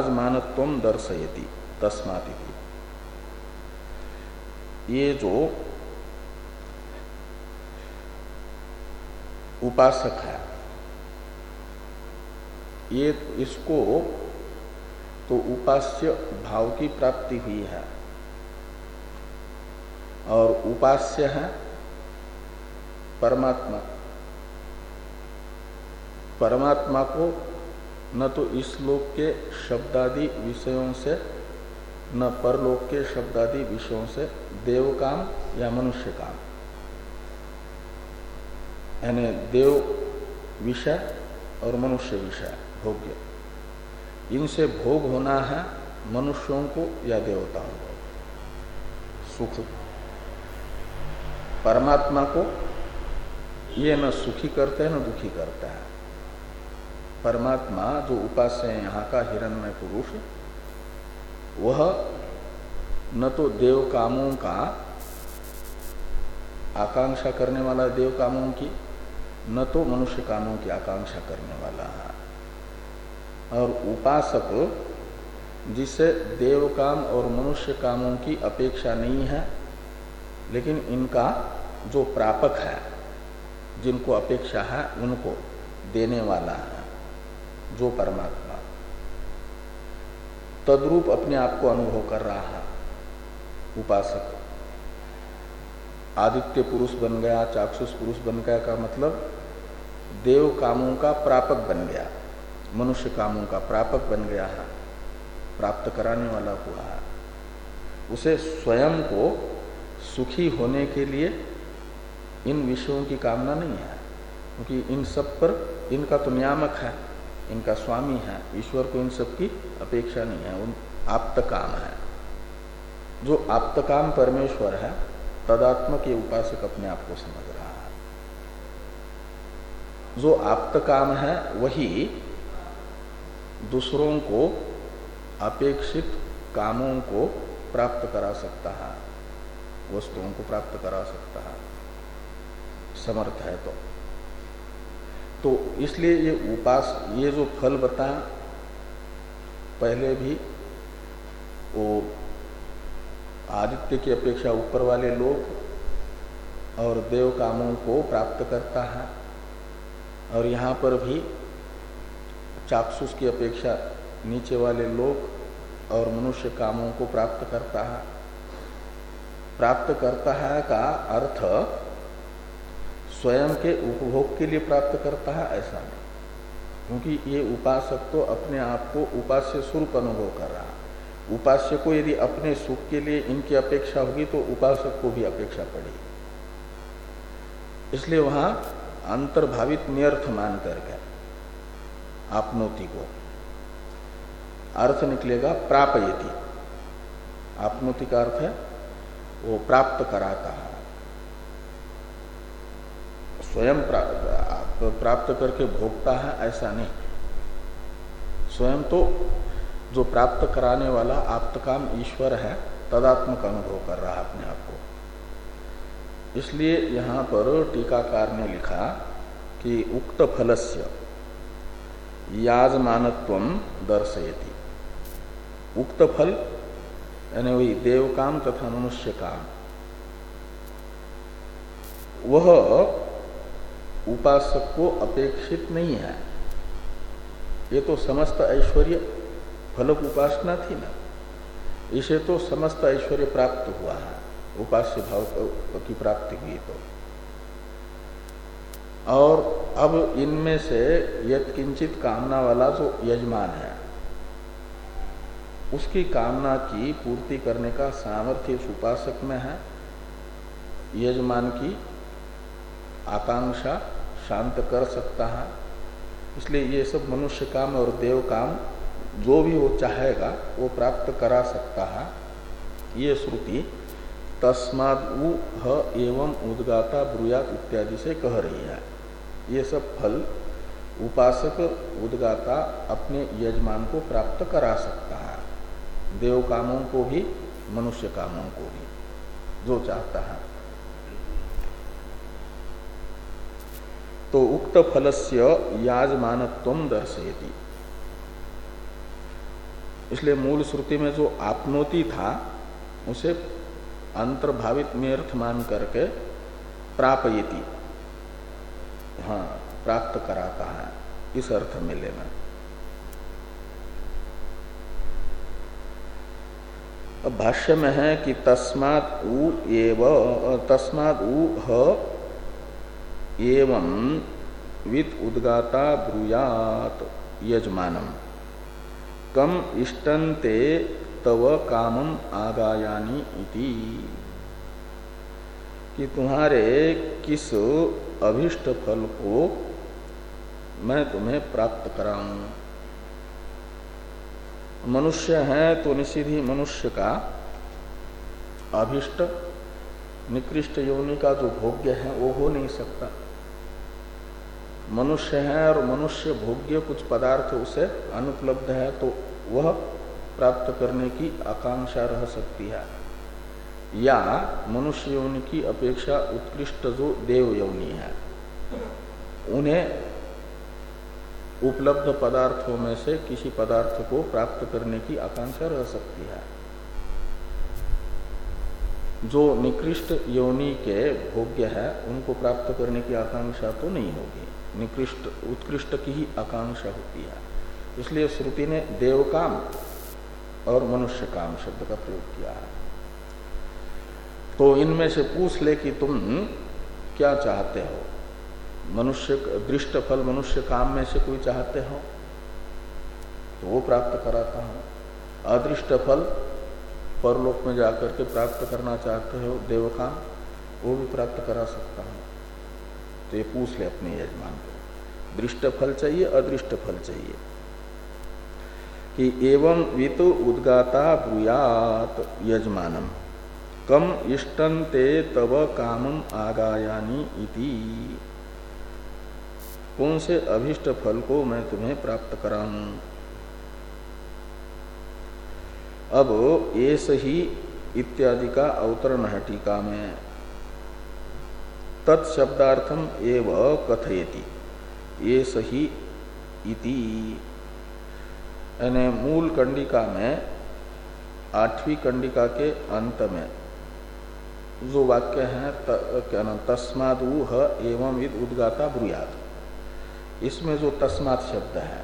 याजमानत्वं दर्शयति तस्मात् इति। ये जो उपासक है, ये इसको तो उपास्य भाव की प्राप्ति हुई है, और उपास्य है परमात्मा। परमात्मा को न तो इस लोक के शब्दादि विषयों से न परलोक के शब्दादि विषयों से देव काम या मनुष्य काम, यानी देव विषय और मनुष्य विषय भोग्य, इनसे भोग होना है मनुष्यों को या देवताओं को सुख। परमात्मा को ये न सुखी करते हैं न दुखी करता है। परमात्मा जो उपास्य है यहाँ का हिरण्मय पुरुष, वह न तो देव कामों का आकांक्षा करने वाला देव कामों की, न तो मनुष्य कामों की आकांक्षा करने वाला है। और उपासक जिसे देव काम और मनुष्य कामों की अपेक्षा नहीं है, लेकिन इनका जो प्रापक है, जिनको अपेक्षा है, उनको देने वाला है जो परमात्मा, तद्रूप अपने आप को अनुभव कर रहा है उपासक। आदित्य पुरुष बन गया, चाक्षुष पुरुष बन गया का मतलब देव कामों का प्रापक बन गया, मनुष्य कामों का प्रापक बन गया है, प्राप्त कराने वाला हुआ है। उसे स्वयं को सुखी होने के लिए इन विषयों की कामना नहीं है, क्योंकि इन सब पर इनका तो नियामक है, इनका स्वामी है। ईश्वर को इन सब की अपेक्षा नहीं है, उन आप्त काम है। जो आप्त काम परमेश्वर है, तदात्मक ये उपासक अपने आप को समझ रहा है। जो आप्त काम है वही दूसरों को अपेक्षित कामों को प्राप्त करा सकता है, वस्तुओं को प्राप्त करा सकता है, समर्थ है तो तो इसलिए ये उपास ये जो फल बताया पहले भी, वो आदित्य की अपेक्षा ऊपर वाले लोग और देव कामों को प्राप्त करता है, और यहाँ पर भी चाक्षुष की अपेक्षा नीचे वाले लोग और मनुष्य कामों को प्राप्त करता है। प्राप्त करता है का अर्थ स्वयं के उपभोग के लिए प्राप्त करता है ऐसा नहीं, क्योंकि ये उपासक तो अपने आप को उपास्य स्वरूप अनुभव कर रहा है। उपास्य को यदि अपने सुख के लिए इनकी अपेक्षा होगी तो उपासक को भी अपेक्षा पड़ेगी। इसलिए वहां अंतर्भावित नियर्थ मान करके आपनोति को अर्थ निकलेगा प्रापयति। आपनोति का अर्थ है वो प्राप्त कराता है, स्वयं प्राप्त, प्राप्त करके भोगता है ऐसा नहीं। स्वयं तो जो प्राप्त कराने वाला आप्तकाम ईश्वर है, तदात्मक अनुभव कर रहा है अपने आप को। इसलिए यहाँ पर टीकाकार ने लिखा कि उक्त फलस्य याजमानत्वम दर्शयति। उक्त फल यानी वही देव काम तथा मनुष्य काम, वह उपासक को अपेक्षित नहीं है। ये तो समस्त ऐश्वर्य फलक उपासना थी ना, इसे तो समस्त ऐश्वर्य प्राप्त हुआ है, उपास्य भाव की प्राप्ति हुई तो। और अब इनमें से यत्किंचित कामना वाला जो यजमान है, उसकी कामना की पूर्ति करने का सामर्थ्य उस उपासक में है। यजमान की आकांक्षा शांत कर सकता है। इसलिए ये सब मनुष्य काम और देव काम जो भी वो चाहेगा वो प्राप्त करा सकता है। ये श्रुति तस्माद् उ ह एवं उद्गाता ब्रूयात इत्यादि से कह रही है। ये सब फल उपासक उद्गाता अपने यजमान को प्राप्त करा सकता है, देव कामों को भी मनुष्य कामों को भी, जो चाहता है। तो उक्त फलस्य याजमानत्वम दर्शयति। इसलिए मूल श्रुति में जो आपनोति था उसे अंतर्भावित में अर्थ मान करके प्रापयति हाँ प्राप्त कराता है, इस अर्थ में लेना। अब भाष्य में है कि तस्मात् उ एव तस्मात् उ ह एवं वित उद्गाता ब्रूयात यजमानम कम इष्टन्ते तव कामम आगायानि इति, कि तुम्हारे किस अभिष्ट फल को मैं तुम्हें प्राप्त कराऊं। मनुष्य है तो निश्चित ही मनुष्य का अभिष्ट निकृष्ट योनि का जो भोग्य है वो हो नहीं सकता। मनुष्य है और मनुष्य भोग्य कुछ पदार्थ उसे अनुपलब्ध है तो वह प्राप्त करने की आकांक्षा रह सकती है, या मनुष्य योनि की अपेक्षा उत्कृष्ट जो देव योनि है उन्हें उपलब्ध पदार्थों में से किसी पदार्थ को प्राप्त करने की आकांक्षा रह सकती है। जो निकृष्ट योनि के भोग्य है उनको प्राप्त करने की आकांक्षा तो नहीं होगी, निकृष्ट उत्कृष्ट की ही आकांक्षा होती है। इसलिए श्रुति ने देव काम और मनुष्य काम शब्द का प्रयोग किया है। तो इनमें से पूछ ले कि तुम क्या चाहते हो। मनुष्य दृष्ट फल मनुष्य काम में से कोई चाहते हो तो वो प्राप्त कराता हूं, अदृष्ट फल परलोक में जाकर के प्राप्त करना चाहते हो देव काम, वो भी प्राप्त करा सकता हूं। तो ये पूछ ले अपने यजमान को, दृष्ट फल चाहिए अदृष्ट फल चाहिए। कि एवं वित उद्गाता ब्रूयात यजमानम कम इष्टन्ते तव कामम आगायानि इति, कौन से अभिष्ट फल को मैं तुम्हें प्राप्त कराऊं। अब एस ही इत्यादि का अवतरण है टीका में। तत्शब्दार्थम एव कथयति एस ही इति, यानी मूल कंडिका में आठवीं कंडिका के अंत में जो वाक्य है त, क्या नाम तस्माद् उ ह एवं विद उद्गाता ब्रूयात, इसमें जो तस्मात् शब्द है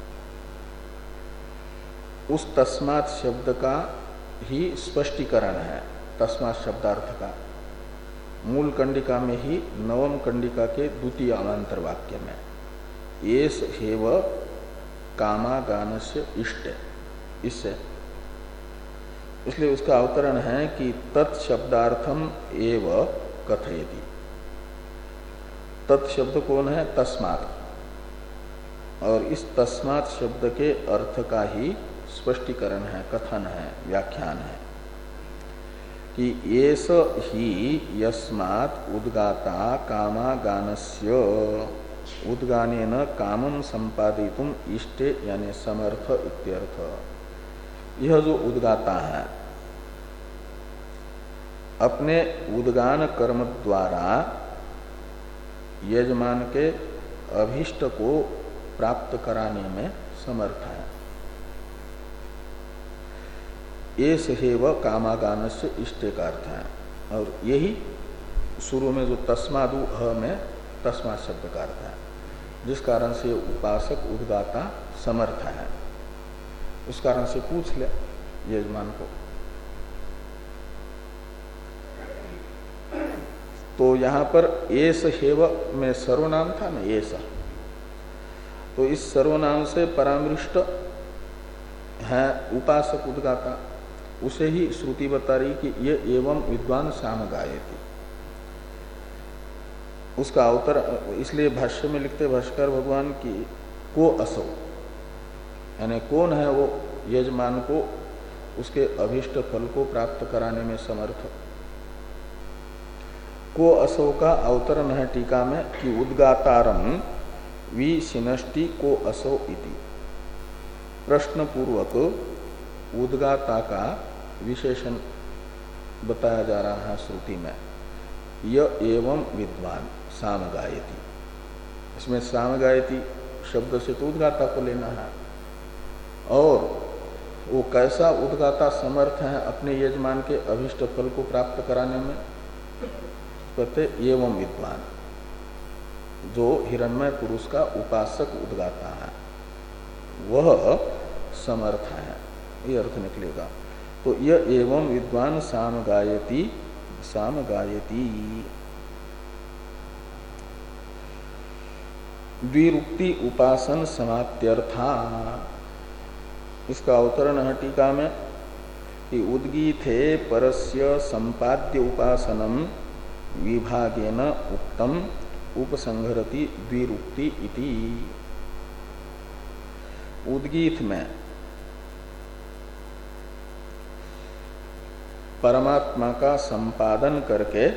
उस तस्मात् शब्द का ही स्पष्टीकरण है। तस्मात् शब्दार्थ का मूल कंडिका में ही नवम कंडिका के द्वितीय अवान्तर वाक्य में एस हेव कामागानस्य इष्ट, इससे इसलिए उसका अवतरण है कि तत्शब्दार्थम एव कथयति। तत्शब्द कौन है? तस्मात्, और इस तस्मात् शब्द के अर्थ का ही स्पष्टीकरण है, कथन है, व्याख्यान है कि एस ही यस्मात् उद्गाता कामागानस्य उद्गानेन कामं संपादितुम इष्टे यानी समर्थ इत्यर्थ। यह जो उद्गाता है अपने उद्गान कर्म द्वारा यजमान के अभीष्ट को प्राप्त कराने में समर्थ है। एस हेव कामागानस्य इष्टे का अर्थ है, और यही शुरू में जो तस्मादु ह में तस्मात् शब्द का अर्थ है, जिस कारण से उपासक उद्गाता समर्थ है। उस कारण से पूछ ले यजमान को। तो यहाँ पर एस हेव में सर्वनाम था ना, एस, तो इस सर्वनाम से परामृष्ट है उपासक उद्गाता, उसे ही श्रुति बता रही कि ये एवं विद्वान साम गायति। उसका अवतर इसलिए भाष्य में लिखते भाष्कर भगवान की को असौ, यानी कौन है वो यजमान को उसके अभीष्ट फल को प्राप्त कराने में समर्थ। को असौ का अवतरण है टीका में कि उद्गातारम विशिनष्टि को असौ इति। प्रश्न पूर्वक उद्गाता का विशेषण बताया जा रहा है श्रुति में, य एवं विद्वान साम गायति। इसमें साम गायति शब्द से तो उद्गाता को लेना है, और वो कैसा उद्गाता समर्थ है अपने यजमान के अभीष्ट फल को प्राप्त कराने में, कहते एवं विद्वान। जो हिरण्मय पुरुष का उपासक उद्गाता है वह समर्थ है, ये अर्थ निकलेगा। तो यह एवं विद्वान साम गायति साम गायति। द्विरुक्ति उपासन समाप्त्यर्था, इसका अवतरण है टीका में कि उद्गीथे परस्य संपाद्य उपासनम विभागेन उक्तम उपसंहरति द्विरुक्ति इति। उद्गीत में परमात्मा का संपादन करके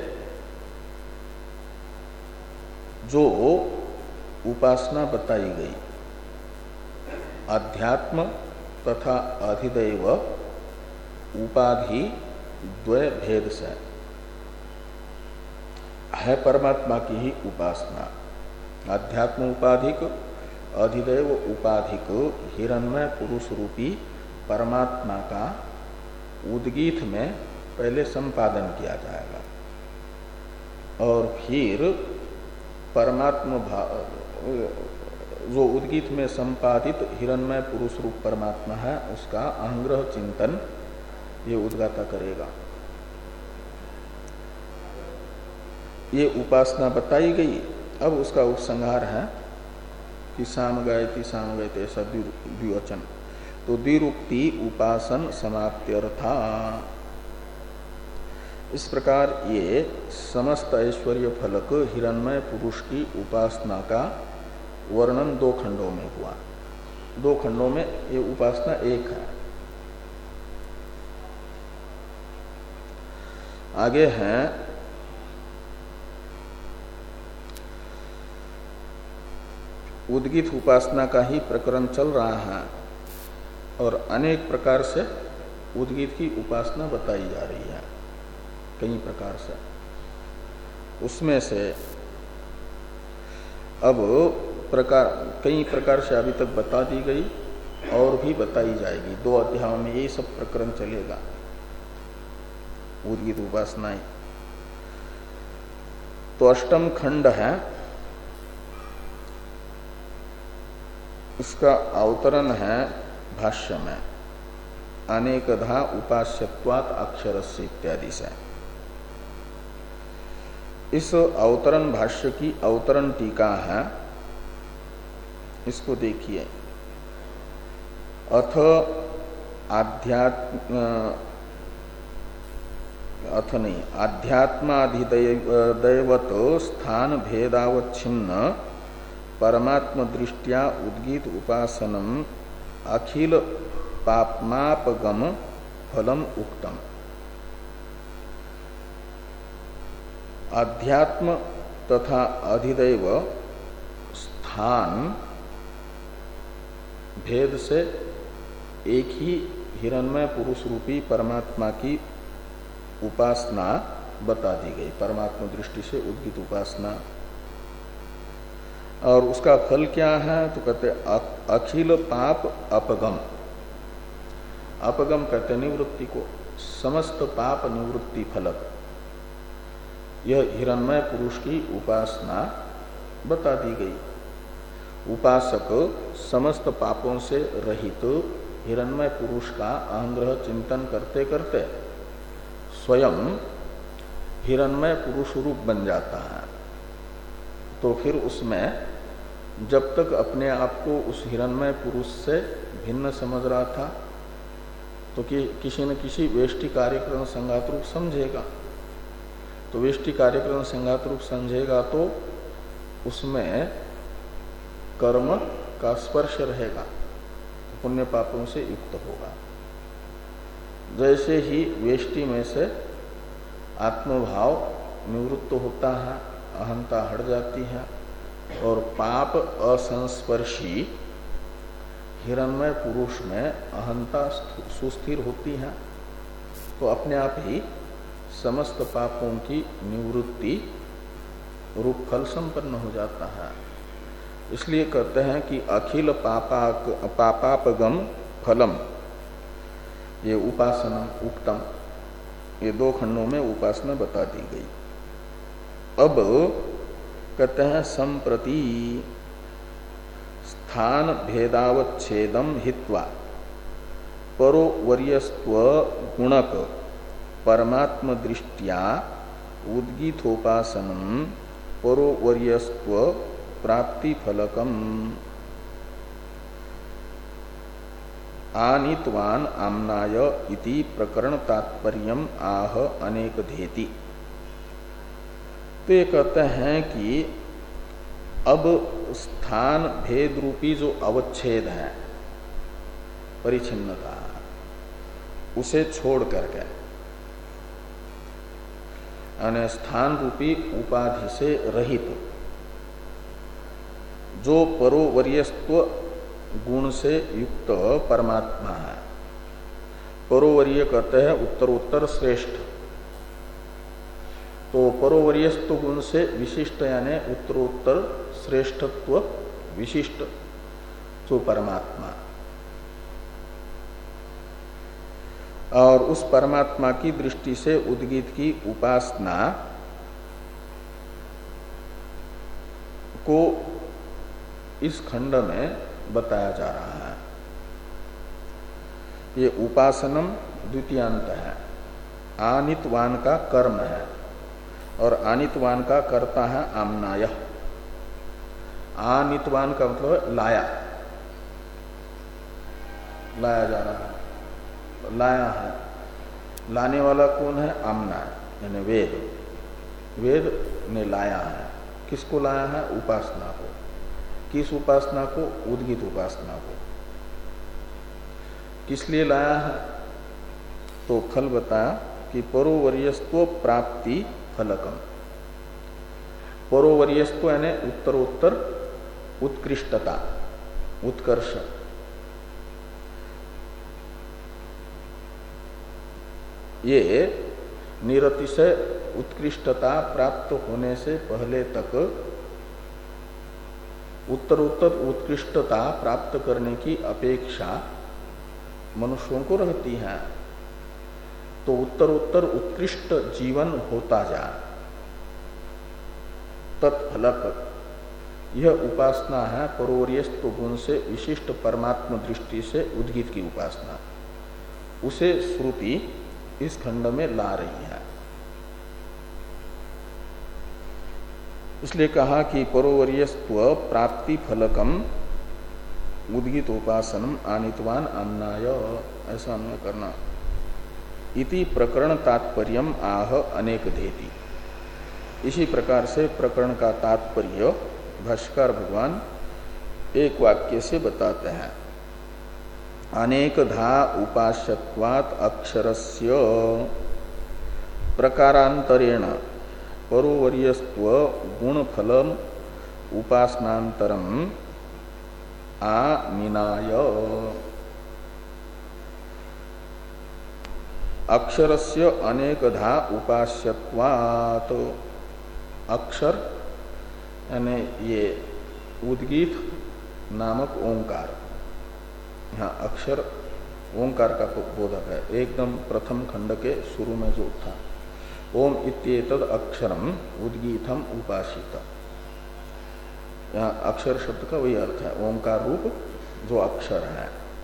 जो उपासना बताई गई अध्यात्म तथा अधिदैव उपाधि द्वय भेद से है परमात्मा की ही उपासना। अध्यात्म उपाधिक अधिदैव उपाधिक हिरण्मय पुरुष रूपी परमात्मा का उद्गीत में पहले संपादन किया जाएगा और फिर परमात्मा जो उद्गीत में संपादित हिरण्मय पुरुष रूप परमात्मा है उसका अहंग्रह चिंतन ये उद्गाता करेगा। ये उपासना बताई गई। अब उसका उपसंहार है कि साम गायति साम गायति ऐसा द्विवचन। तो द्विरुक्ति उपासन समाप्त्यर्था। इस प्रकार ये समस्त ऐश्वर्य फलक हिरण्मय पुरुष की उपासना का वर्णन दो खंडों में हुआ। दो खंडों में ये उपासना एक है। आगे है उद्गीत उपासना का ही प्रकरण चल रहा है और अनेक प्रकार से उद्गीत की उपासना बताई जा रही है कई प्रकार से। उसमें से अब प्रकार कई प्रकार से अभी तक बता दी गई और भी बताई जाएगी। दो अध्यायों में यही सब प्रकरण चलेगा उद्गीत उपासनाएं। तो अष्टम खंड है, इसका अवतरण है भाष्य में अनेकधा उपास्यत्वात् अक्षरस्य इत्यादि से। इस अवतरण भाष्य की अवतरण टीका है, इसको देखिए। अथ आध्यात्म अथ नहीं आध्यात्माधिदैवत स्थान भेदावच्छिन्न परमात्म दृष्टिया उद्गीत उपासनम अखिल पापमापगम फलम उक्तम। अध्यात्म तथा अधिदैव स्थान भेद से एक ही हिरण्मय पुरुष रूपी परमात्मा की उपासना बता दी गई। परमात्मा दृष्टि से उद्गीत उपासना और उसका फल क्या है तो कहते अखिल पाप अपगम। अपगम कहते निवृत्ति को, समस्त पाप निवृत्ति फलक। यह हिरण्मय पुरुष की उपासना बता दी गई। उपासक समस्त पापों से रहित हिरण्मय पुरुष का अहंग्रह चिंतन करते करते स्वयं हिरण्मय पुरुष रूप बन जाता है। तो फिर उसमें जब तक अपने आप को उस हिरण्मय पुरुष से भिन्न समझ रहा था तो कि किसी न किसी वेष्टि कार्यक्रम संघात रूप समझेगा। तो वेष्टि कार्यक्रम संघात रूप समझेगा तो उसमें कर्म का स्पर्श रहेगा, पुण्य पापों से युक्त होगा। जैसे ही वेष्टि में से आत्मभाव निवृत्त होता है, अहंता हट जाती है और पाप असंस्पर्शी हिरण्मय पुरुष में अहंता सुस्थिर होती है, तो अपने आप ही समस्त पापों की निवृत्ति रूप फल संपन्न हो जाता है। इसलिए कहते हैं कि अखिल पापाक पापापगम फलम, ये उपासना उक्तम, ये दो खंडों में उपासना बता दी गई। अब कहते हैं संप्रति स्थान भेदावच्छेदम हित्वा परोवर्यस्त्व गुणक परमात्म दृष्टिया उद्गीतोपासनम परोवर्यस्त्व प्राप्ति फलकम आनित्वान आम्नाय इति प्रकरण तात्पर्यम आह अनेक धेति। तो ये कहते हैं कि अब स्थान भेद रूपी जो अवच्छेद है, परिच्छिन्नता, उसे छोड़ करके यानी स्थान रूपी उपाधि से रहित जो परोवर्यस्त्व गुण से युक्त परमात्मा है। परोवर्य कहते हैं उत्तरोत्तर श्रेष्ठ, तो परोवर्यस्त्व गुण से विशिष्ट यानी उत्तरोत्तर श्रेष्ठत्व विशिष्ट जो परमात्मा, और उस परमात्मा की दृष्टि से उद्गीत की उपासना को इस खंड में बताया जा रहा है। ये उपासनम द्वितीयांत है, आनित्वान का कर्म है और आनित्वान का कर्ता है आम्नाय। आनित्वान का मतलब लाया, लाया जा रहा है, लाया है। लाने वाला कौन है? आम्ना, यानी वेद। वेद ने लाया है। किसको लाया है? उपासना को। किस उपासना को? उद्गीत उपासना को। किस लिए लाया है? तो फल बताया कि परोवर्यस्त्व प्राप्ति फलकम। परोवर्यस्त्व यानी उत्तरोत्तर उत्कृष्टता, उत्कर्ष। ये निरतिशय उत्कृष्टता प्राप्त होने से पहले तक उत्तरोत्तर उत्कृष्टता प्राप्त करने की अपेक्षा मनुष्यों को रहती है। तो उत्तरोत्तर उत्कृष्ट जीवन होता जाए, तत्फलक यह उपासना है परोवर्यस्त्व गुण से विशिष्ट परमात्म दृष्टि से उद्गीत की उपासना। उसे श्रुति इस खंड में ला रही है। इसलिए कहा कि परोवर्यस्त्व प्राप्ति फलकम उद्गीत उपासनम आनित्वान आम्नाय, ऐसा अन्वय करना। इति प्रकरण तात्पर्यम आह अनेक धेति। इसी प्रकार से प्रकरण का तात्पर्य भाष्यकार भगवान एक वाक्य से बताते हैं। अनेकधा उपास्यत्वात् अक्षरस्य प्रकारांतरेण परोवर्यस्त्व गुणफलम उपासनांतरम आनिनाय। अक्षरस्य अनेकधा उपास्यत्वात्, अक्षर यानी ये उद्गीत नामक ओंकार, यहाँ अक्षर ओंकार का बोधक है। एकदम प्रथम खंड के शुरू में जो था, ओम इत्येतद अक्षरम उद्गीतम उपासित, यहाँ अक्षर शब्द का वही अर्थ है, ओंकार रूप जो अक्षर है।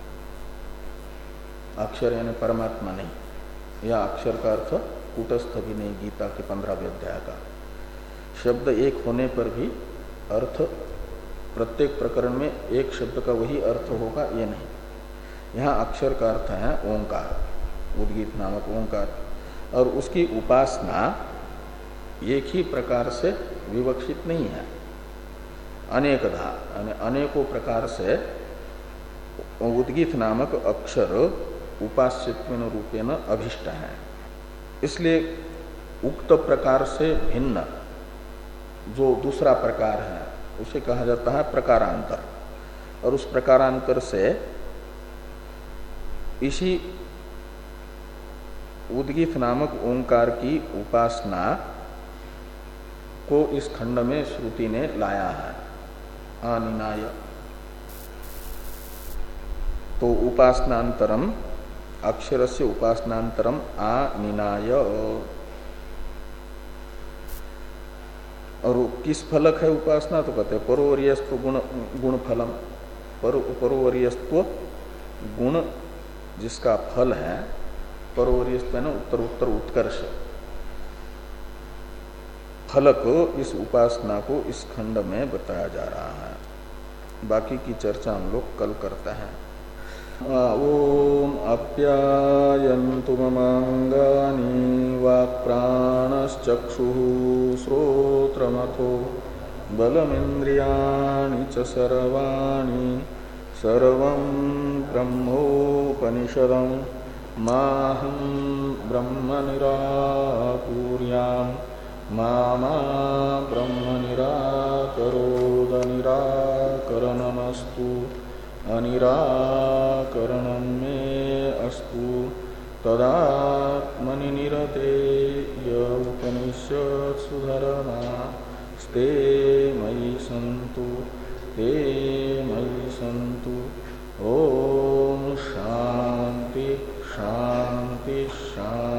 अक्षर यानी परमात्मा नहीं, यह अक्षर का अर्थ कूटस्थ भी नहीं। गीता के पंद्रहवें अध्याय का शब्द एक होने पर भी अर्थ प्रत्येक प्रकरण में एक शब्द का वही अर्थ होगा, ये नहीं। यहाँ अक्षर का अर्थ है ओंकार, उद्गीत नामक ओंकार, और उसकी उपासना एक ही प्रकार से विवक्षित नहीं है, अनेकधा यानी अनेकों प्रकार से उद्गीत नामक अक्षर उपास्यत्वेन रूपेण अभिष्ट है। इसलिए उक्त प्रकार से भिन्न जो दूसरा प्रकार है उसे कहा जाता है प्रकारांतर, और उस प्रकारांतर से इसी उद्गीत नामक ओंकार की उपासना को इस खंड में श्रुति ने लाया है, आनिनाय। तो उपासनांतरम, अक्षरस्य उपासनांतरम आनिनाय। और किस फलक है उपासना? तो कहते हैं परोवर्यस्त्व गुण गुण फलम। पर परोवर्यस्त्व गुण जिसका फल है, परोवर्यस्त्व है ना उत्तर उत्तर उत्कर्ष, फलक इस उपासना को इस खंड में बताया जा रहा है। बाकी की चर्चा हम लोग कल करते हैं। ओम आप्यायन्तु ममांगानि वाक्प्राणश्चक्षुः श्रोत्रमथो बलमिन्द्रियाणि च सर्वाणि सर्वं ब्रह्मोपनिषदं माहं ब्रह्म निराकुर्याम् मा मा ब्रह्म निराकरोद निराकरणमस्तु अनिराकरणं मे अस्तु तदात्मनि निरतेय उपनिषत्सु धर्मास्ते मयि सन्तु ते मयि सन्तु। ओम शांति शांति शांति।